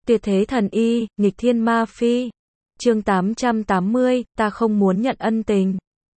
Tuyệt thế thần y, nghịch thiên ma phi. Chương 880, ta không muốn nhận ân tình.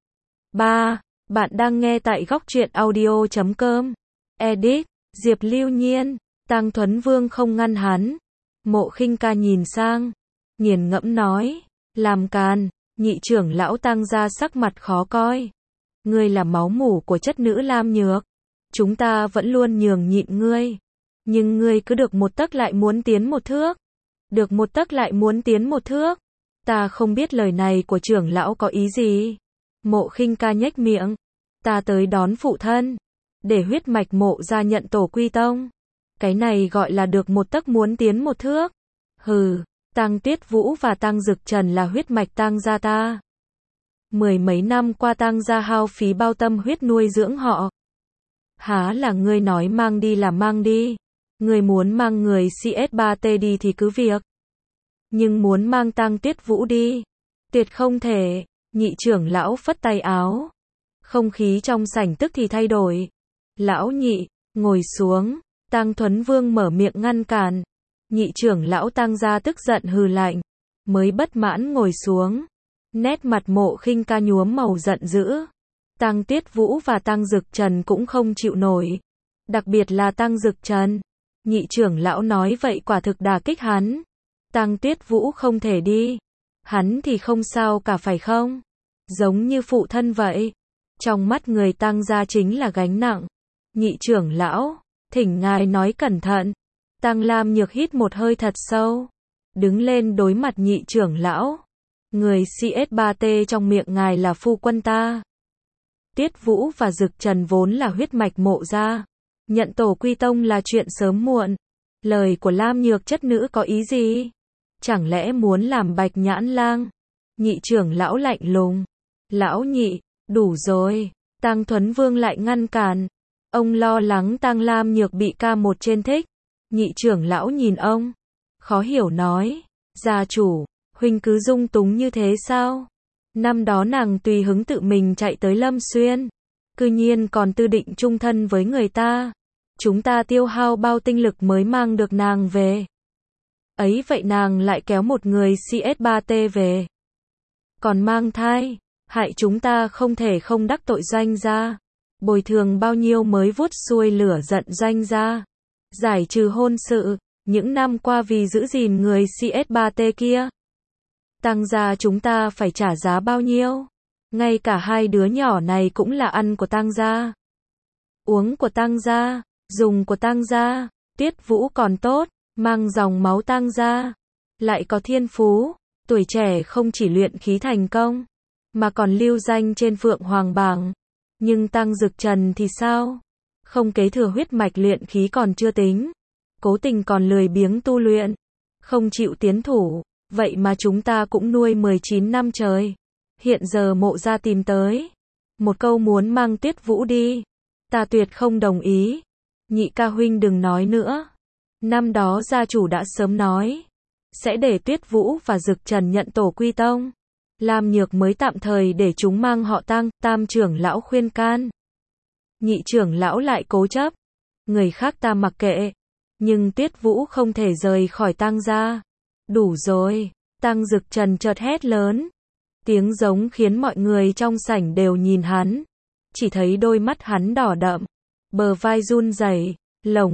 3. Bạn đang nghe tại góc truyện audio.com. Edit, Diệp Lưu Nhiên. Tang Thuấn Vương không ngăn hắn. Mộ Khinh Ca nhìn sang, nghiền ngẫm nói, làm càn. Nhị trưởng lão Tang gia sắc mặt khó coi. Ngươi là máu mủ của chất nữ Lam Nhược. Chúng ta vẫn luôn nhường nhịn ngươi. Nhưng ngươi cứ được một tấc lại muốn tiến một thước. Được một tấc lại muốn tiến một thước. Ta không biết lời này của trưởng lão có ý gì. Mộ Khinh Ca nhếch miệng. Ta tới đón phụ thân. Để huyết mạch Mộ gia nhận tổ quy tông. Cái này gọi là được một tấc muốn tiến một thước. Hừ, Tang Tuyết Vũ và Tang Dực Trần là huyết mạch Tang gia ta. Mười mấy năm qua Tang gia hao phí bao tâm huyết nuôi dưỡng họ. Há là ngươi nói mang đi là mang đi. Ngươi muốn mang người CS3T đi thì cứ việc. Nhưng muốn mang Tang Tuyết Vũ đi, tuyệt không thể. Nhị trưởng lão phất tay áo. Không khí trong sảnh tức thì thay đổi. Lão nhị, ngồi xuống. Tang Thuấn Vương mở miệng ngăn cản. Nhị trưởng lão Tang gia tức giận hừ lạnh. Mới bất mãn ngồi xuống. Nét mặt Mộ Khinh Ca nhuốm màu giận dữ. Tang Tuyết Vũ và Tang Dực Trần cũng không chịu nổi. Đặc biệt là Tang Dực Trần. Nhị trưởng lão nói vậy quả thực đả kích hắn. Tang Tuyết Vũ không thể đi. Hắn thì không sao cả phải không? Giống như phụ thân vậy. Trong mắt người Tang gia chính là gánh nặng. Nhị trưởng lão, thỉnh ngài nói cẩn thận. Tang Lam Nhược hít một hơi thật sâu. Đứng lên đối mặt nhị trưởng lão. Người CS3T trong miệng ngài là phu quân ta. Tuyết Vũ và Dực Trần vốn là huyết mạch Mộ gia. Nhận tổ quy tông là chuyện sớm muộn. Lời của Lam Nhược chất nữ có ý gì? Chẳng lẽ muốn làm Bạch Nhãn Lang? Nhị trưởng lão lạnh lùng. Lão nhị, đủ rồi. Tang Thuấn Vương lại ngăn cản. Ông lo lắng Tang Lam Nhược bị ca một trên thích. Nhị trưởng lão nhìn ông. Khó hiểu nói. Gia chủ, huynh cứ dung túng như thế sao? Năm đó nàng tùy hứng tự mình chạy tới Lâm Xuyên. Cư nhiên còn tư định chung thân với người ta. Chúng ta tiêu hao bao tinh lực mới mang được nàng về. Ấy vậy nàng lại kéo một người CS3T về. Còn mang thai. Hại chúng ta không thể không đắc tội Doanh gia. Bồi thường bao nhiêu mới vuốt xuôi lửa giận Doanh gia. Giải trừ hôn sự. Những năm qua vì giữ gìn người CS3T kia. Tang gia chúng ta phải trả giá bao nhiêu? Ngay cả hai đứa nhỏ này cũng là ăn của Tang gia. Uống của Tang gia. Dùng của Tang gia. Tuyết Vũ còn tốt. Mang dòng máu Tang gia. Lại có thiên phú. Tuổi trẻ không chỉ luyện khí thành công. Mà còn lưu danh trên Phượng Hoàng bảng. Nhưng Tang Dực Trần thì sao? Không kế thừa huyết mạch luyện khí còn chưa tính. Cố tình còn lười biếng tu luyện. Không chịu tiến thủ. Vậy mà chúng ta cũng nuôi 19 năm trời. Hiện giờ Mộ gia tìm tới. Một câu muốn mang Tuyết Vũ đi. Ta tuyệt không đồng ý. Nhị ca huynh đừng nói nữa. Năm đó gia chủ đã sớm nói. Sẽ để Tuyết Vũ và Dực Trần nhận tổ quy tông. Lam Nhược mới tạm thời để chúng mang họ Tang. Tam trưởng lão khuyên can. Nhị trưởng lão lại cố chấp. Người khác ta mặc kệ. Nhưng Tuyết Vũ không thể rời khỏi Tang gia. Đủ rồi. Tang Dực Trần chợt hét lớn. Tiếng giống khiến mọi người trong sảnh đều nhìn hắn. Chỉ thấy đôi mắt hắn đỏ đậm. Bờ vai run rẩy. Lồng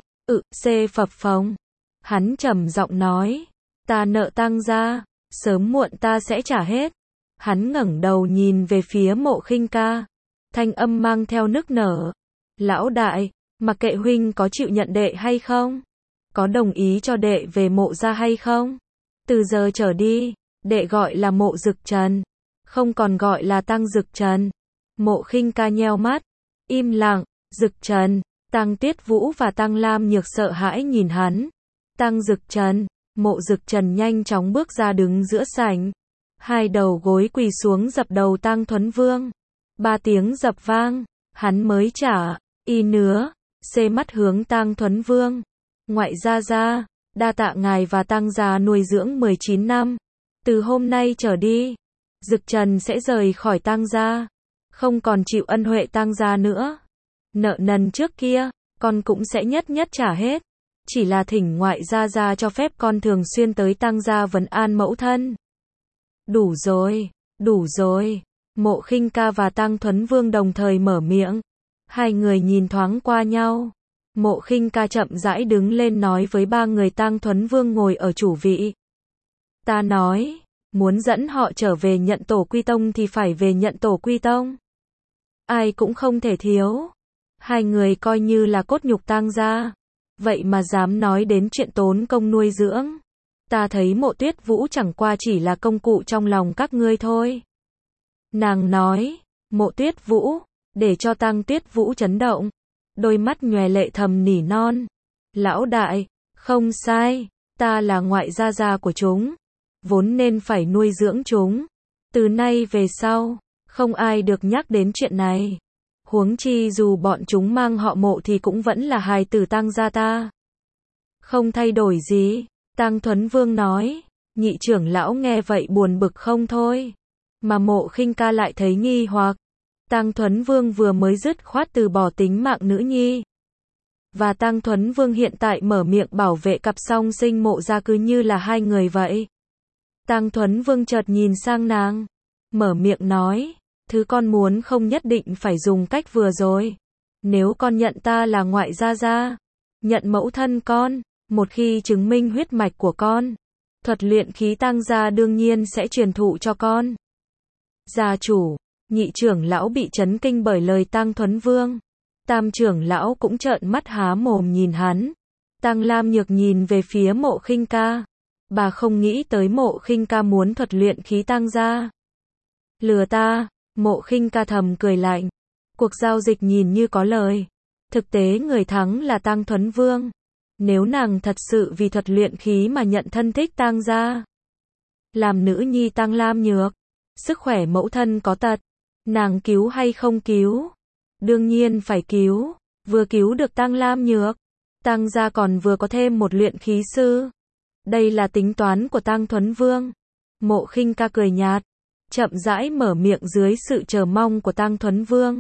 xê phập phồng. Hắn trầm giọng nói. Ta nợ Tang gia. Sớm muộn ta sẽ trả hết. Hắn ngẩng đầu nhìn về phía Mộ Khinh Ca. Thanh âm mang theo nức nở. Lão đại, mặc kệ huynh có chịu nhận đệ hay không? Có đồng ý cho đệ về Mộ gia hay không? Từ giờ trở đi, đệ gọi là Mộ Dực Trần. Không còn gọi là Tang Dực Trần. Mộ Khinh Ca nheo mắt. Im lặng. Dực Trần. Tang Tuyết Vũ và Tang Lam Nhược sợ hãi nhìn hắn. Tang Dực Trần. Mộ Dực Trần nhanh chóng bước ra đứng giữa sảnh. Hai đầu gối quỳ xuống dập đầu Tang Thuấn Vương. 3 tiếng dập vang. Hắn mới trả. Y nứa. Xê mắt hướng Tang Thuấn Vương. Ngoại gia. Đa tạ ngài và Tang gia nuôi dưỡng 19 năm. Từ hôm nay trở đi. Dực Trần sẽ rời khỏi Tang gia. Không còn chịu ân huệ Tang gia nữa. Nợ nần trước kia. Con cũng sẽ nhất nhất trả hết. chỉ là thỉnh ngoại gia gia cho phép con thường xuyên tới Tăng gia vấn an mẫu thân. Đủ rồi. Mộ Khinh Ca và Tăng Thuấn Vương đồng thời mở miệng. Hai người nhìn thoáng qua nhau. Mộ Khinh Ca chậm rãi đứng lên nói với ba người Tăng Thuấn Vương ngồi ở chủ vị. Ta nói, muốn dẫn họ trở về nhận tổ quy tông thì phải về nhận tổ quy tông. Ai cũng không thể thiếu. Hai người coi như là cốt nhục Tăng gia. Vậy mà dám nói đến chuyện tốn công nuôi dưỡng. Ta thấy Mộ Tuyết Vũ chẳng qua chỉ là công cụ trong lòng các ngươi thôi. Nàng nói, Mộ Tuyết Vũ, để cho Tăng Tuyết Vũ chấn động. Đôi mắt nhòe lệ thầm nỉ non. Lão đại, không sai, ta là ngoại gia gia của chúng. Vốn nên phải nuôi dưỡng chúng. Từ nay về sau, không ai được nhắc đến chuyện này. Huống chi dù bọn chúng mang họ Mộ thì cũng vẫn là hài tử Tăng gia ta. Không thay đổi gì, Tăng Thuấn Vương nói. Nhị trưởng lão nghe vậy buồn bực không thôi. Mà Mộ Khinh Ca lại thấy nghi hoặc. Tăng Thuấn Vương vừa mới dứt khoát từ bỏ tính mạng nữ nhi. Và Tăng Thuấn Vương hiện tại mở miệng bảo vệ cặp song sinh Mộ gia cứ như là hai người vậy. Tăng Thuấn Vương chợt nhìn sang nàng. Mở miệng nói. Thứ con muốn không nhất định phải dùng cách vừa rồi. Nếu con nhận ta là ngoại gia gia, nhận mẫu thân con, một khi chứng minh huyết mạch của con, thuật luyện khí Tăng gia đương nhiên sẽ truyền thụ cho con. Gia chủ, nhị trưởng lão bị chấn kinh bởi lời Tăng Thuấn Vương. Tam trưởng lão cũng trợn mắt há mồm nhìn hắn. Tăng Lam Nhược nhìn về phía Mộ Khinh Ca. Bà không nghĩ tới Mộ Khinh Ca muốn thuật luyện khí Tăng gia. Lừa ta, Mộ Khinh Ca thầm cười lạnh. Cuộc giao dịch nhìn như có lời. Thực tế người thắng là Tăng Thuấn Vương. Nếu nàng thật sự vì thuật luyện khí mà nhận thân thích Tăng gia, làm nữ nhi Tăng Lam Nhược, sức khỏe mẫu thân có tật, nàng cứu hay không cứu? Đương nhiên phải cứu. Vừa cứu được Tăng Lam Nhược, Tăng gia còn vừa có thêm một luyện khí sư. Đây là tính toán của Tăng Thuấn Vương. Mộ Khinh Ca cười nhạt, chậm rãi mở miệng dưới sự chờ mong của Tăng Thuấn Vương.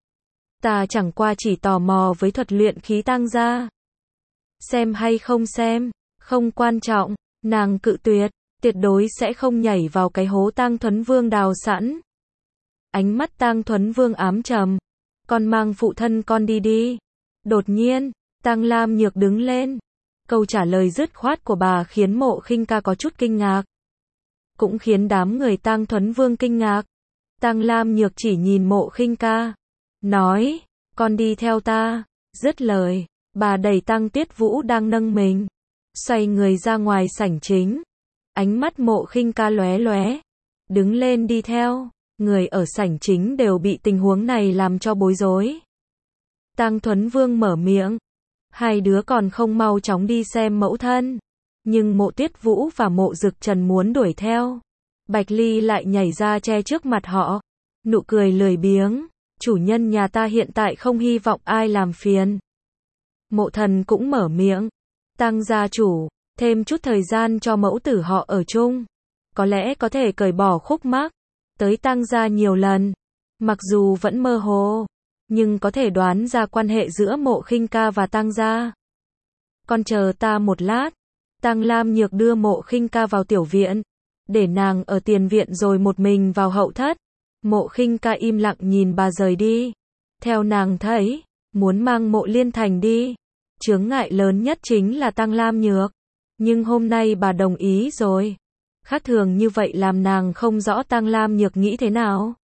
Ta chẳng qua chỉ tò mò với thuật luyện khí Tăng gia. Xem hay không xem, không quan trọng. Nàng cự tuyệt, tuyệt đối sẽ không nhảy vào cái hố Tăng Thuấn Vương đào sẵn. Ánh mắt Tăng Thuấn Vương ám trầm. Con mang phụ thân con đi đi. Đột nhiên, Tăng Lam Nhược đứng lên. Câu trả lời dứt khoát của bà khiến Mộ Khinh Ca có chút kinh ngạc. Cũng khiến đám người Tăng Thuấn Vương kinh ngạc. Tăng Lam Nhược chỉ nhìn Mộ Khinh Ca. Nói, con đi theo ta. Dứt lời, bà đẩy Tăng Tuyết Vũ đang nâng mình. Xoay người ra ngoài sảnh chính. Ánh mắt Mộ Khinh Ca lóe lóe. Đứng lên đi theo. Người ở sảnh chính đều bị tình huống này làm cho bối rối. Tăng Thuấn Vương mở miệng. Hai đứa còn không mau chóng đi xem mẫu thân. Nhưng Mộ Tuyết Vũ và Mộ Dực Trần muốn đuổi theo. Bạch Ly lại nhảy ra che trước mặt họ. Nụ cười lười biếng. Chủ nhân nhà ta hiện tại không hy vọng ai làm phiền. Mộ Thần cũng mở miệng. Tăng gia chủ, thêm chút thời gian cho mẫu tử họ ở chung. Có lẽ có thể cởi bỏ khúc mắc. Tới Tăng gia nhiều lần. Mặc dù vẫn mơ hồ, nhưng có thể đoán ra quan hệ giữa Mộ Khinh Ca và Tăng gia. Con chờ ta một lát. Tăng Lam Nhược đưa Mộ Khinh Ca vào tiểu viện, để nàng ở tiền viện rồi một mình vào hậu thất. Mộ Khinh Ca im lặng nhìn bà rời đi. Theo nàng thấy, muốn mang Mộ Liên Thành đi. Chướng ngại lớn nhất chính là Tăng Lam Nhược. Nhưng hôm nay bà đồng ý rồi. Khác thường như vậy làm nàng không rõ Tăng Lam Nhược nghĩ thế nào.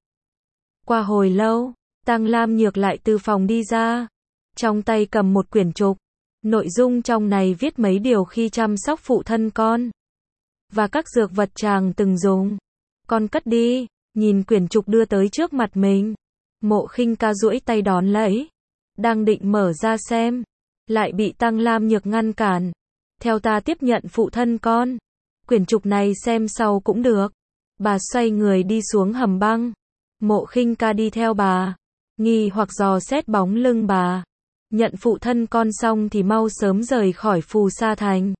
Qua hồi lâu, Tăng Lam Nhược lại từ phòng đi ra. Trong tay cầm một quyển trục. Nội dung trong này viết mấy điều khi chăm sóc phụ thân con. Và các dược vật chàng từng dùng. Con cất đi. Nhìn quyển trục đưa tới trước mặt mình. Mộ Khinh Ca duỗi tay đón lấy. Đang định mở ra xem. Lại bị Tăng Lam Nhược ngăn cản. Theo ta tiếp nhận phụ thân con. Quyển trục này xem sau cũng được. Bà xoay người đi xuống hầm băng. Mộ Khinh Ca đi theo bà. Nghi hoặc dò xét bóng lưng bà. Nhận phụ thân con xong thì mau sớm rời khỏi Phù Sa Thành.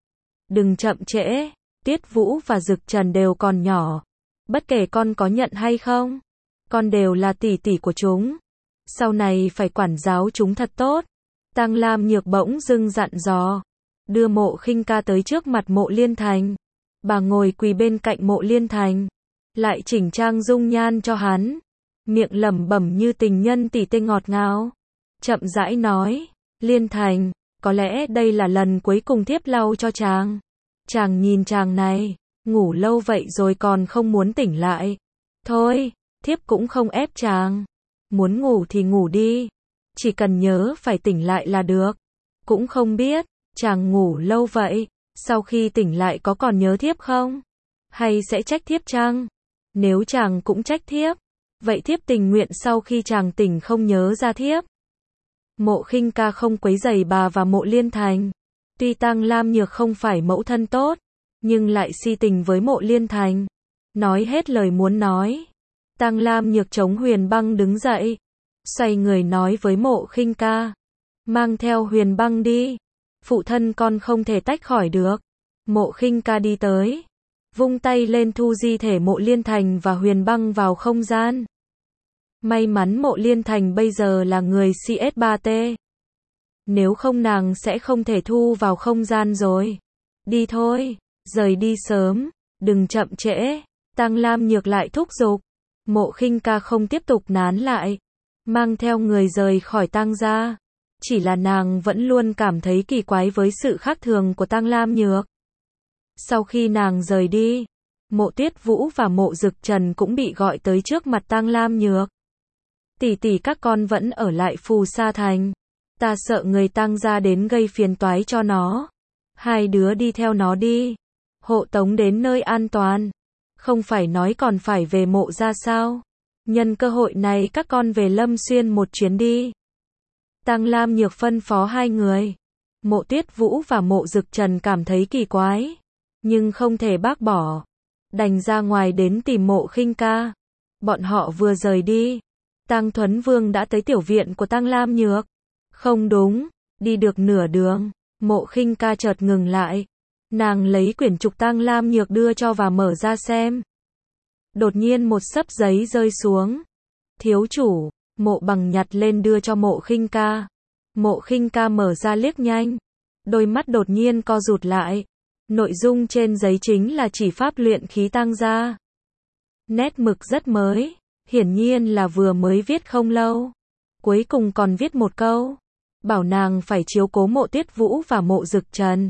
Đừng chậm trễ. Tuyết Vũ và Dực Trần đều còn nhỏ. Bất kể con có nhận hay không, con đều là tỷ tỷ của chúng. Sau này phải quản giáo chúng thật tốt. Tăng Lam Nhược bỗng dưng dặn dò. đưa Mộ Khinh Ca tới trước mặt Mộ Liên Thành. Bà ngồi quỳ bên cạnh Mộ Liên Thành, lại chỉnh trang dung nhan cho hắn, miệng lẩm bẩm như tình nhân tỉ tê ngọt ngào, chậm rãi nói, Liên Thành, có lẽ đây là lần cuối cùng thiếp lau cho chàng. Chàng nhìn chàng này, ngủ lâu vậy rồi còn không muốn tỉnh lại. Thôi, thiếp cũng không ép chàng. Muốn ngủ thì ngủ đi. Chỉ cần nhớ phải tỉnh lại là được. Cũng không biết, chàng ngủ lâu vậy, sau khi tỉnh lại có còn nhớ thiếp không? Hay sẽ trách thiếp chăng? Nếu chàng cũng trách thiếp, vậy thiếp tình nguyện sau khi chàng tỉnh không nhớ ra thiếp. Mộ Khinh Ca không quấy rầy bà và Mộ Liên Thành. Tuy Tang Lam Nhược không phải mẫu thân tốt, nhưng lại si tình với Mộ Liên Thành. Nói hết lời muốn nói. Tang Lam Nhược chống Huyền Băng đứng dậy, xoay người nói với Mộ Khinh Ca, mang theo Huyền Băng đi. Phụ thân con không thể tách khỏi được. Mộ Khinh Ca đi tới, vung tay lên thu di thể Mộ Liên Thành và Huyền Băng vào không gian. May mắn Mộ Liên Thành bây giờ là người CS3T. Nếu không nàng sẽ không thể thu vào không gian rồi. Đi thôi, rời đi sớm, đừng chậm trễ. Tang Lam Nhược lại thúc giục. Mộ Khinh Ca không tiếp tục nán lại, mang theo người rời khỏi Tang gia. Chỉ là nàng vẫn luôn cảm thấy kỳ quái với sự khác thường của Tang Lam Nhược. Sau khi nàng rời đi, Mộ Tuyết Vũ và Mộ Dực Trần cũng bị gọi tới trước mặt Tang Lam Nhược. Tỷ tỷ các con vẫn ở lại Phù Sa Thành. Ta sợ người Tang gia đến gây phiền toái cho nó. Hai đứa đi theo nó đi. Hộ tống đến nơi an toàn. Không phải nói còn phải về Mộ gia sao? Nhân cơ hội này các con về Lâm Xuyên một chuyến đi. Tang Lam Nhược phân phó hai người. Mộ Tuyết Vũ và Mộ Dực Trần cảm thấy kỳ quái, nhưng không thể bác bỏ. Đành ra ngoài đến tìm Mộ Khinh Ca. Bọn họ vừa rời đi, Tang Thuấn Vương đã tới tiểu viện của Tang Lam Nhược. Không đúng, đi được nửa đường, Mộ Khinh Ca chợt ngừng lại. Nàng lấy quyển trục Tang Lam Nhược đưa cho và mở ra xem. Đột nhiên một xấp giấy rơi xuống. Thiếu chủ, Mộ Bằng nhặt lên đưa cho Mộ Khinh Ca. Mộ Khinh Ca mở ra liếc nhanh, đôi mắt đột nhiên co rụt lại. Nội dung trên giấy chính là chỉ pháp luyện khí Tang gia. Nét mực rất mới, hiển nhiên là vừa mới viết không lâu. Cuối cùng còn viết một câu, bảo nàng phải chiếu cố Mộ Tuyết Vũ và Mộ Dực Trần.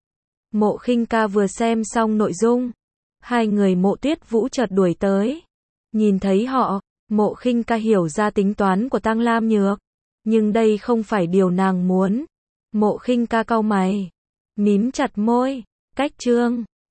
Mộ Khinh Ca vừa xem xong nội dung, hai người Mộ Tuyết Vũ chợt đuổi tới. Nhìn thấy họ, Mộ Khinh Ca hiểu ra tính toán của Tang Lam Nhược, nhưng đây không phải điều nàng muốn. Mộ Khinh Ca cau mày, mím chặt môi, cách chương